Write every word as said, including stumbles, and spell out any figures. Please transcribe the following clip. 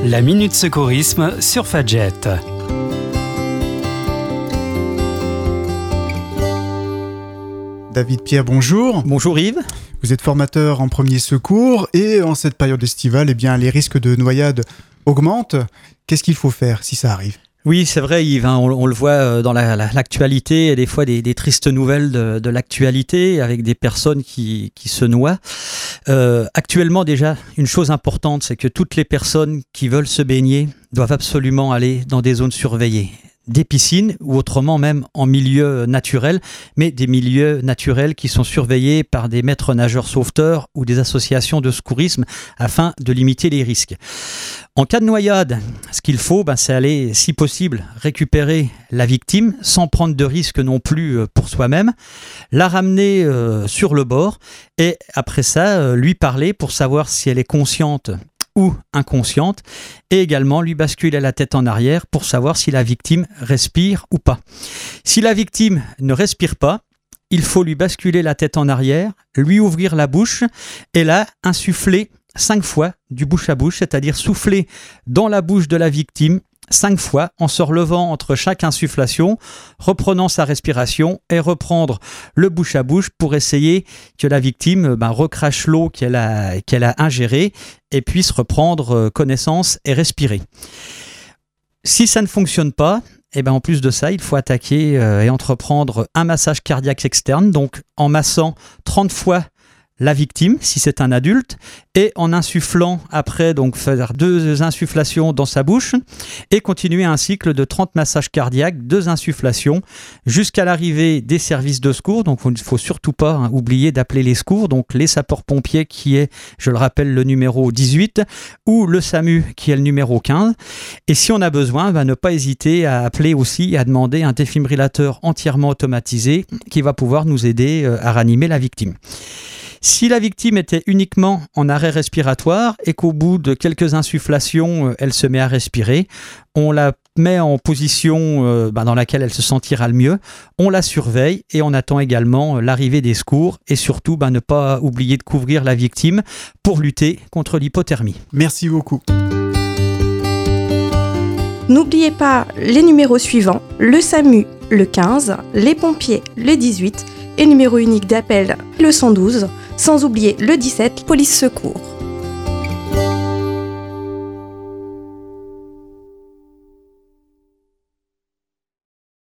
La Minute Secourisme sur Fadjet. David Pierre, bonjour. Bonjour Yves. Vous êtes formateur en premier secours et en cette période estivale, eh bien, les risques de noyade augmentent. Qu'est-ce qu'il faut faire si ça arrive ? Oui, c'est vrai Yves, hein, on, on le voit dans la, la, l'actualité, et des fois des, des tristes nouvelles de, de l'actualité avec des personnes qui, qui se noient. Euh, actuellement déjà, une chose importante, c'est que toutes les personnes qui veulent se baigner doivent absolument aller dans des zones surveillées. Des piscines ou autrement même en milieu naturel, mais des milieux naturels qui sont surveillés par des maîtres nageurs sauveteurs ou des associations de secourisme afin de limiter les risques. En cas de noyade, ce qu'il faut, ben, c'est aller, si possible, récupérer la victime sans prendre de risque non plus pour soi-même, la ramener euh, sur le bord et après ça, euh, lui parler pour savoir si elle est consciente ou inconsciente, et également lui basculer la tête en arrière pour savoir si la victime respire ou pas. Si la victime ne respire pas, il faut lui basculer la tête en arrière, lui ouvrir la bouche et là insuffler cinq fois du bouche à bouche, c'est-à-dire souffler dans la bouche de la victime cinq fois en se relevant entre chaque insufflation, reprenant sa respiration et reprendre le bouche à bouche pour essayer que la victime ben, recrache l'eau qu'elle a, qu'elle a ingérée et puisse reprendre connaissance et respirer. Si ça ne fonctionne pas, et ben en plus de ça, il faut attaquer euh, et entreprendre un massage cardiaque externe, donc en massant trente fois la victime, si c'est un adulte, et en insufflant après, donc faire deux insufflations dans sa bouche, et continuer un cycle de trente massages cardiaques, deux insufflations, jusqu'à l'arrivée des services de secours. Donc il ne faut surtout pas hein, oublier d'appeler les secours, donc les sapeurs-pompiers qui est, je le rappelle, le numéro dix-huit, ou le SAMU qui est le numéro quinze. Et si on a besoin, ben, ne pas hésiter à appeler aussi et à demander un défibrillateur entièrement automatisé qui va pouvoir nous aider à ranimer la victime. Si la victime était uniquement en arrêt respiratoire et qu'au bout de quelques insufflations, elle se met à respirer, on la met en position euh, bah, dans laquelle elle se sentira le mieux, on la surveille et on attend également l'arrivée des secours et surtout bah, ne pas oublier de couvrir la victime pour lutter contre l'hypothermie. Merci beaucoup. N'oubliez pas les numéros suivants, le SAMU, le quinze, les pompiers, le dix-huit et numéro unique d'appel, le cent douze, sans oublier le dix-sept, police secours.